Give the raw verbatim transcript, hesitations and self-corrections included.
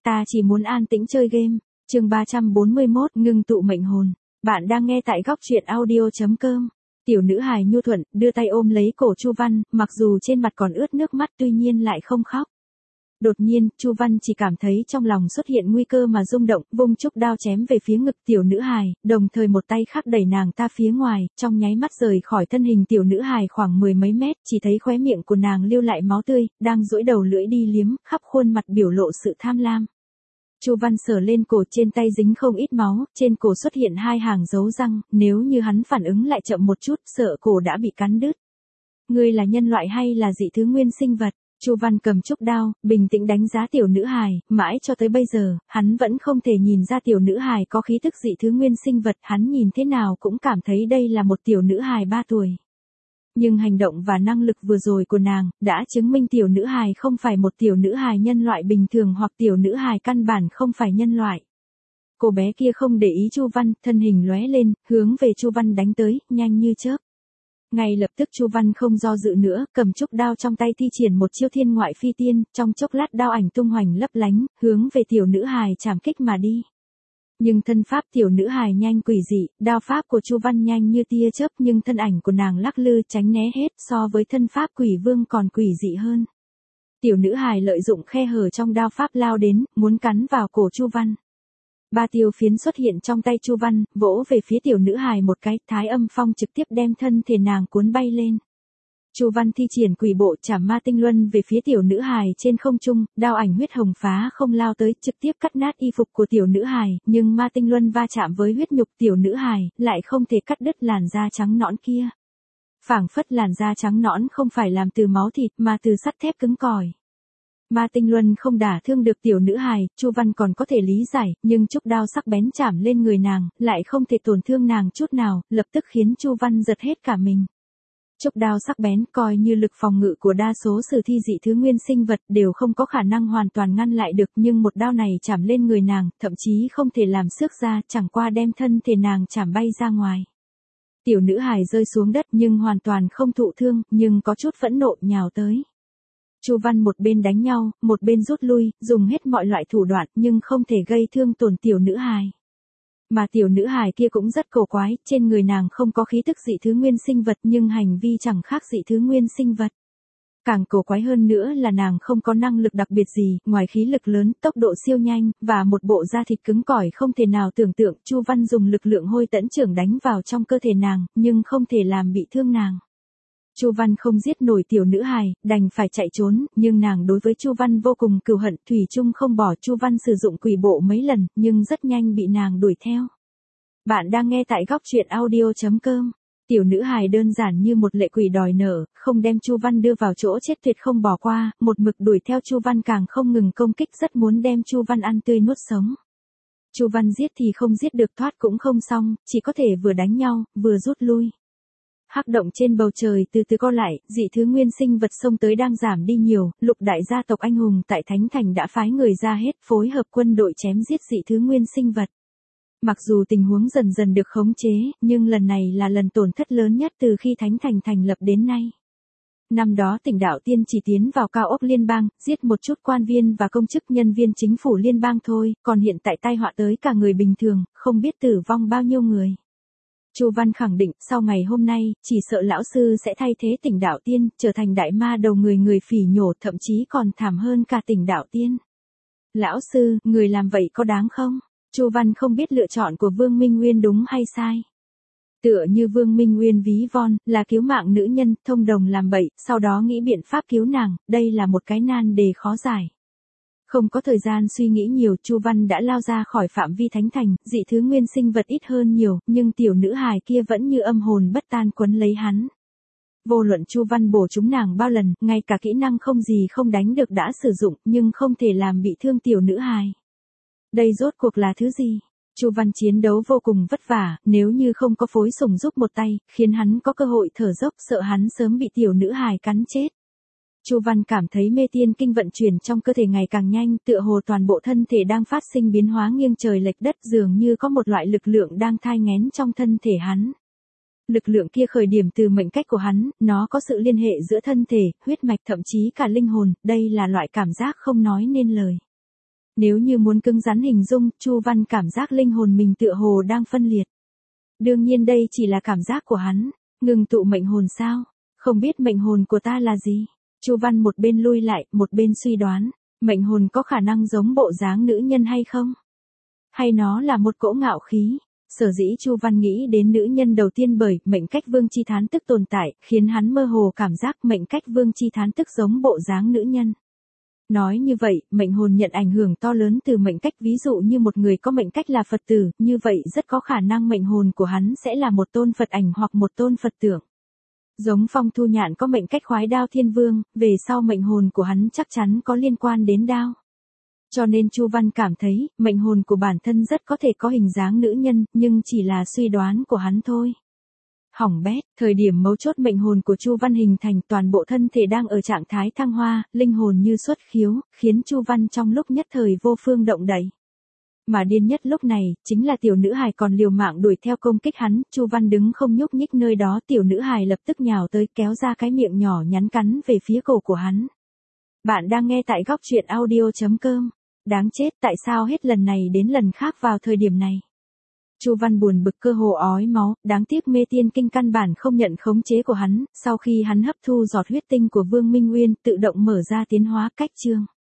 ta chỉ muốn an tĩnh chơi game. Chương ba trăm bốn mươi mốt, ngưng tụ mệnh hồn. Bạn đang nghe tại góc truyện audio chấm com. Tiểu nữ hài nhu thuận, đưa tay ôm lấy cổ Chu Văn, mặc dù trên mặt còn ướt nước mắt tuy nhiên lại không khóc. Đột nhiên, Chu Văn chỉ cảm thấy trong lòng xuất hiện nguy cơ mà rung động, vung trúc đao chém về phía ngực tiểu nữ hài, đồng thời một tay khác đẩy nàng ta phía ngoài, trong nháy mắt rời khỏi thân hình tiểu nữ hài khoảng mười mấy mét, chỉ thấy khóe miệng của nàng lưu lại máu tươi, đang duỗi đầu lưỡi đi liếm, khắp khuôn mặt biểu lộ sự tham lam. Chu Văn sờ lên cổ, trên tay dính không ít máu, trên cổ xuất hiện hai hàng dấu răng, nếu như hắn phản ứng lại chậm một chút, sợ cổ đã bị cắn đứt. Ngươi là nhân loại hay là dị thứ nguyên sinh vật? Chu Văn cầm trúc đao, bình tĩnh đánh giá tiểu nữ hài, mãi cho tới bây giờ, hắn vẫn không thể nhìn ra tiểu nữ hài có khí tức dị thứ nguyên sinh vật, hắn nhìn thế nào cũng cảm thấy đây là một tiểu nữ hài ba tuổi. Nhưng hành động và năng lực vừa rồi của nàng, đã chứng minh tiểu nữ hài không phải một tiểu nữ hài nhân loại bình thường hoặc tiểu nữ hài căn bản không phải nhân loại. Cô bé kia không để ý Chu Văn, thân hình lóe lên, hướng về Chu Văn đánh tới, nhanh như chớp. Ngay lập tức Chu Văn không do dự nữa, cầm trúc đao trong tay thi triển một chiêu thiên ngoại phi tiên, trong chốc lát đao ảnh tung hoành lấp lánh, hướng về tiểu nữ hài chạm kích mà đi. Nhưng thân pháp tiểu nữ hài nhanh quỷ dị, đao pháp của Chu Văn nhanh như tia chớp nhưng thân ảnh của nàng lắc lư tránh né hết, so với thân pháp quỷ vương còn quỷ dị hơn. Tiểu nữ hài lợi dụng khe hở trong đao pháp lao đến, muốn cắn vào cổ Chu Văn. Ba tiêu phiến xuất hiện trong tay Chu Văn, vỗ về phía tiểu nữ hài một cái, Thái Âm Phong trực tiếp đem thân thể nàng cuốn bay lên. Chu Văn thi triển quỷ bộ chảm ma tinh luân về phía tiểu nữ hài trên không trung, đao ảnh huyết hồng phá không lao tới, trực tiếp cắt nát y phục của tiểu nữ hài, nhưng ma tinh luân va chạm với huyết nhục tiểu nữ hài, lại không thể cắt đứt làn da trắng nõn kia. Phảng phất làn da trắng nõn không phải làm từ máu thịt mà từ sắt thép cứng cỏi. Ma tinh luân không đả thương được tiểu nữ hài, Chu Văn còn có thể lý giải, nhưng trúc đao sắc bén chạm lên người nàng, lại không thể tổn thương nàng chút nào, lập tức khiến Chu Văn giật hết cả mình. Trúc đao sắc bén coi như lực phòng ngự của đa số sử thi dị thứ nguyên sinh vật đều không có khả năng hoàn toàn ngăn lại được, nhưng một đao này chạm lên người nàng, thậm chí không thể làm xước ra, chẳng qua đem thân thể nàng chạm bay ra ngoài. Tiểu nữ hài rơi xuống đất nhưng hoàn toàn không thụ thương, nhưng có chút phẫn nộ nhào tới. Chu Văn một bên đánh nhau, một bên rút lui, dùng hết mọi loại thủ đoạn nhưng không thể gây thương tổn tiểu nữ hài. Mà tiểu nữ hài kia cũng rất cổ quái, trên người nàng không có khí tức dị thứ nguyên sinh vật nhưng hành vi chẳng khác dị thứ nguyên sinh vật. Càng cổ quái hơn nữa là nàng không có năng lực đặc biệt gì, ngoài khí lực lớn, tốc độ siêu nhanh, và một bộ da thịt cứng cỏi không thể nào tưởng tượng. Chu Văn dùng lực lượng hôi tẫn trưởng đánh vào trong cơ thể nàng, nhưng không thể làm bị thương nàng. Chu Văn không giết nổi tiểu nữ hài, đành phải chạy trốn, nhưng nàng đối với Chu Văn vô cùng cừu hận, thủy chung không bỏ. Chu Văn sử dụng quỷ bộ mấy lần, nhưng rất nhanh bị nàng đuổi theo. Bạn đang nghe tại góc truyện audio chấm com. Tiểu nữ hài đơn giản như một lệ quỷ đòi nợ, không đem Chu Văn đưa vào chỗ chết tuyệt không bỏ qua, một mực đuổi theo Chu Văn càng không ngừng công kích, rất muốn đem Chu Văn ăn tươi nuốt sống. Chu Văn giết thì không giết được, thoát cũng không xong, chỉ có thể vừa đánh nhau, vừa rút lui. Hắc động trên bầu trời từ từ co lại, dị thứ nguyên sinh vật xông tới đang giảm đi nhiều, lục đại gia tộc anh hùng tại Thánh Thành đã phái người ra hết, phối hợp quân đội chém giết dị thứ nguyên sinh vật. Mặc dù tình huống dần dần được khống chế, nhưng lần này là lần tổn thất lớn nhất từ khi Thánh Thành thành lập đến nay. Năm đó Tỉnh Đạo Tiên chỉ tiến vào cao ốc liên bang, giết một chút quan viên và công chức nhân viên chính phủ liên bang thôi, còn hiện tại tai họa tới cả người bình thường, không biết tử vong bao nhiêu người. Chu Văn khẳng định, sau ngày hôm nay, chỉ sợ lão sư sẽ thay thế Tỉnh Đạo Tiên, trở thành đại ma đầu người người phỉ nhổ, thậm chí còn thảm hơn cả Tỉnh Đạo Tiên. Lão sư, người làm vậy có đáng không? Chu Văn không biết lựa chọn của Vương Minh Nguyên đúng hay sai. Tựa như Vương Minh Nguyên ví von, là cứu mạng nữ nhân, thông đồng làm bậy, sau đó nghĩ biện pháp cứu nàng, đây là một cái nan đề khó giải. Không có thời gian suy nghĩ nhiều, Chu Văn đã lao ra khỏi phạm vi Thánh Thành, dị thứ nguyên sinh vật ít hơn nhiều, nhưng tiểu nữ hài kia vẫn như âm hồn bất tan quấn lấy hắn. Vô luận Chu Văn bổ chúng nàng bao lần, ngay cả kỹ năng không gì không đánh được đã sử dụng, nhưng không thể làm bị thương tiểu nữ hài. Đây rốt cuộc là thứ gì? Chu Văn chiến đấu vô cùng vất vả, nếu như không có phối sủng giúp một tay, khiến hắn có cơ hội thở dốc, sợ hắn sớm bị tiểu nữ hài cắn chết. Chu Văn cảm thấy mê tiên kinh vận chuyển trong cơ thể ngày càng nhanh, tựa hồ toàn bộ thân thể đang phát sinh biến hóa nghiêng trời lệch đất, dường như có một loại lực lượng đang thai nghén trong thân thể hắn. Lực lượng kia khởi điểm từ mệnh cách của hắn, nó có sự liên hệ giữa thân thể, huyết mạch thậm chí cả linh hồn, đây là loại cảm giác không nói nên lời. Nếu như muốn cứng rắn hình dung, Chu Văn cảm giác linh hồn mình tựa hồ đang phân liệt. Đương nhiên đây chỉ là cảm giác của hắn, ngừng tụ mệnh hồn sao? Không biết mệnh hồn của ta là gì? Chu Văn một bên lui lại, một bên suy đoán, mệnh hồn có khả năng giống bộ dáng nữ nhân hay không? Hay nó là một cỗ ngạo khí? Sở dĩ Chu Văn nghĩ đến nữ nhân đầu tiên bởi mệnh cách Vương Chi Thán Tức tồn tại, khiến hắn mơ hồ cảm giác mệnh cách Vương Chi Thán Tức giống bộ dáng nữ nhân. Nói như vậy, mệnh hồn nhận ảnh hưởng to lớn từ mệnh cách, ví dụ như một người có mệnh cách là Phật tử, như vậy rất có khả năng mệnh hồn của hắn sẽ là một tôn Phật ảnh hoặc một tôn Phật tượng. Giống Phong Thu Nhạn có mệnh cách khoái đao thiên vương, về sau mệnh hồn của hắn chắc chắn có liên quan đến đao. Cho nên Chu Văn cảm thấy, mệnh hồn của bản thân rất có thể có hình dáng nữ nhân, nhưng chỉ là suy đoán của hắn thôi. Hỏng bét, thời điểm mấu chốt mệnh hồn của Chu Văn hình thành, toàn bộ thân thể đang ở trạng thái thăng hoa, linh hồn như xuất khiếu, khiến Chu Văn trong lúc nhất thời vô phương động đậy. Mà điên nhất lúc này, chính là tiểu nữ hài còn liều mạng đuổi theo công kích hắn, Chu Văn đứng không nhúc nhích nơi đó, tiểu nữ hài lập tức nhào tới kéo ra cái miệng nhỏ nhắn cắn về phía cổ của hắn. Bạn đang nghe tại góc truyện audio chấm com. Đáng chết, tại sao hết lần này đến lần khác vào thời điểm này? Chu Văn buồn bực cơ hồ ói máu, đáng tiếc mê tiên kinh căn bản không nhận khống chế của hắn, sau khi hắn hấp thu giọt huyết tinh của Vương Minh Nguyên, tự động mở ra tiến hóa cách chương.